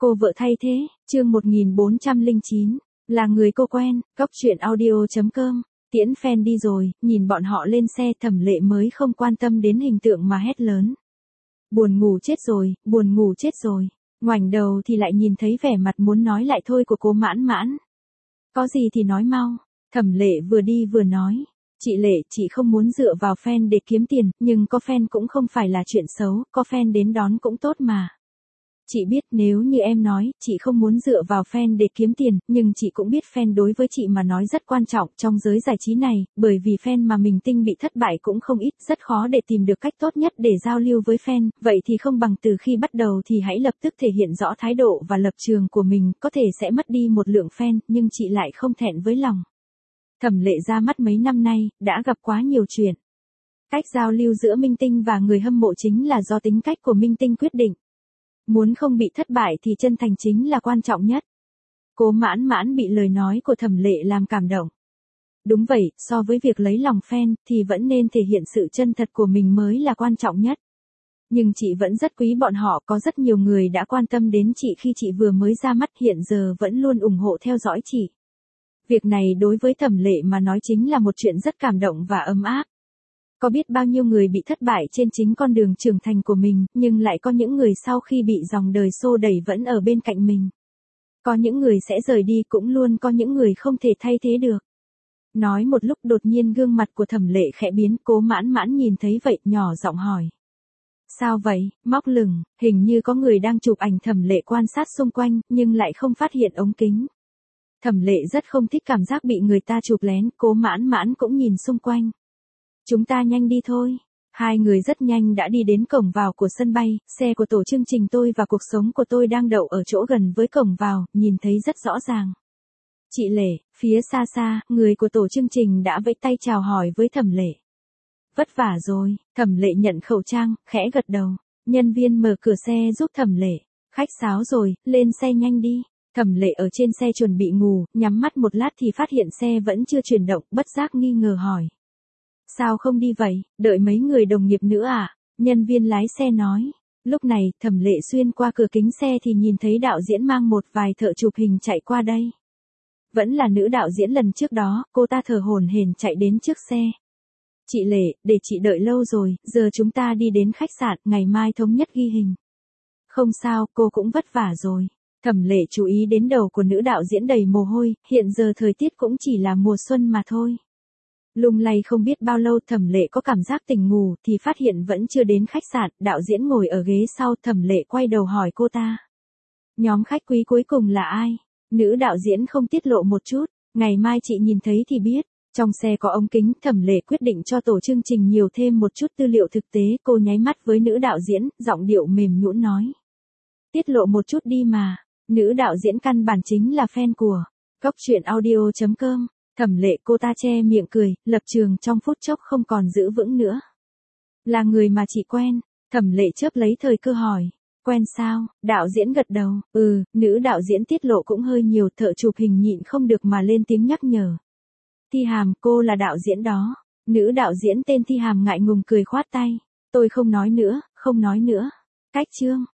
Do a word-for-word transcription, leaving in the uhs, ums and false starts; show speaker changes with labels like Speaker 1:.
Speaker 1: Cô vợ thay thế, chương một nghìn bốn trăm lẻ chín, là người cô quen, cóc truyện audio chấm com. Tiễn fan đi rồi, nhìn bọn họ lên xe, Thẩm Lệ mới không quan tâm đến hình tượng mà hét lớn. Buồn ngủ chết rồi, buồn ngủ chết rồi. Ngoảnh đầu thì lại nhìn thấy vẻ mặt muốn nói lại thôi của Cố Mãn Mãn. Có gì thì nói mau. Thẩm Lệ vừa đi vừa nói. Chị Lệ, chị không muốn dựa vào fan để kiếm tiền, nhưng có fan cũng không phải là chuyện xấu, có fan đến đón cũng tốt mà. Chị biết nếu như em nói, chị không muốn dựa vào fan để kiếm tiền, nhưng chị cũng biết fan đối với chị mà nói rất quan trọng trong giới giải trí này, bởi vì fan mà mình tinh bị thất bại cũng không ít, rất khó để tìm được cách tốt nhất để giao lưu với fan, vậy thì không bằng từ khi bắt đầu thì hãy lập tức thể hiện rõ thái độ và lập trường của mình, có thể sẽ mất đi một lượng fan, nhưng chị lại không thẹn với lòng. Thẩm Lệ ra mắt mấy năm nay, đã gặp quá nhiều chuyện. Cách giao lưu giữa minh tinh và người hâm mộ chính là do tính cách của minh tinh quyết định. Muốn không bị thất bại thì chân thành chính là quan trọng nhất. Cố Mãn Mãn bị lời nói của Thẩm Lệ làm cảm động. Đúng vậy, so với việc lấy lòng fan, thì vẫn nên thể hiện sự chân thật của mình mới là quan trọng nhất. Nhưng chị vẫn rất quý bọn họ, có rất nhiều người đã quan tâm đến chị khi chị vừa mới ra mắt, hiện giờ vẫn luôn ủng hộ theo dõi chị. Việc này đối với Thẩm Lệ mà nói chính là một chuyện rất cảm động và ấm áp. Có biết bao nhiêu người bị thất bại trên chính con đường trưởng thành của mình, nhưng lại có những người sau khi bị dòng đời xô đẩy vẫn ở bên cạnh mình. Có những người sẽ rời đi, cũng luôn có những người không thể thay thế được. Nói một lúc đột nhiên gương mặt của Thẩm Lệ khẽ biến, Cố Mãn Mãn nhìn thấy vậy, nhỏ giọng hỏi. Sao vậy, móc lửng, hình như có người đang chụp ảnh. Thẩm Lệ quan sát xung quanh, nhưng lại không phát hiện ống kính. Thẩm Lệ rất không thích cảm giác bị người ta chụp lén, Cố Mãn Mãn cũng nhìn xung quanh. Chúng ta nhanh đi thôi. Hai người rất nhanh đã đi đến cổng vào của sân bay, xe của tổ chương trình Tôi và Cuộc Sống của Tôi đang đậu ở chỗ gần với cổng vào, nhìn thấy rất rõ ràng. Chị Lệ, phía xa xa, người của tổ chương trình đã vẫy tay chào hỏi với Thẩm Lệ. Vất vả rồi, Thẩm Lệ nhận khẩu trang, khẽ gật đầu. Nhân viên mở cửa xe giúp Thẩm Lệ. Khách sáo rồi, lên xe nhanh đi. Thẩm Lệ ở trên xe chuẩn bị ngủ, nhắm mắt một lát thì phát hiện xe vẫn chưa chuyển động, bất giác nghi ngờ hỏi. Sao không đi vậy, đợi mấy người đồng nghiệp nữa à? Nhân viên lái xe nói. Lúc này, Thẩm Lệ xuyên qua cửa kính xe thì nhìn thấy đạo diễn mang một vài thợ chụp hình chạy qua đây. Vẫn là nữ đạo diễn lần trước đó, cô ta thở hổn hển chạy đến trước xe. Chị Lệ, để chị đợi lâu rồi, giờ chúng ta đi đến khách sạn, ngày mai thống nhất ghi hình. Không sao, cô cũng vất vả rồi. Thẩm Lệ chú ý đến đầu của nữ đạo diễn đầy mồ hôi, hiện giờ thời tiết cũng chỉ là mùa xuân mà thôi. Lung lay không biết bao lâu, Thẩm Lệ có cảm giác tỉnh ngủ thì phát hiện vẫn chưa đến khách sạn, đạo diễn ngồi ở ghế sau. Thẩm Lệ quay đầu hỏi cô ta. Nhóm khách quý cuối cùng là ai? Nữ đạo diễn không tiết lộ một chút, ngày mai chị nhìn thấy thì biết. Trong xe có ống kính, Thẩm Lệ quyết định cho tổ chương trình nhiều thêm một chút tư liệu thực tế, cô nháy mắt với nữ đạo diễn, giọng điệu mềm nhũn nói. Tiết lộ một chút đi mà, nữ đạo diễn căn bản chính là fan của cóc truyện audio chấm com. Thẩm Lệ cô ta che miệng cười, lập trường trong phút chốc không còn giữ vững nữa. Là người mà chị quen, Thẩm Lệ chớp lấy thời cơ hỏi. Quen sao? Đạo diễn gật đầu, ừ, nữ đạo diễn tiết lộ cũng hơi nhiều, thợ chụp hình nhịn không được mà lên tiếng nhắc nhở. Thi Hàm, cô là đạo diễn đó. Nữ đạo diễn tên Thi Hàm ngại ngùng cười khoát tay. Tôi không nói nữa, không nói nữa. Cách chương.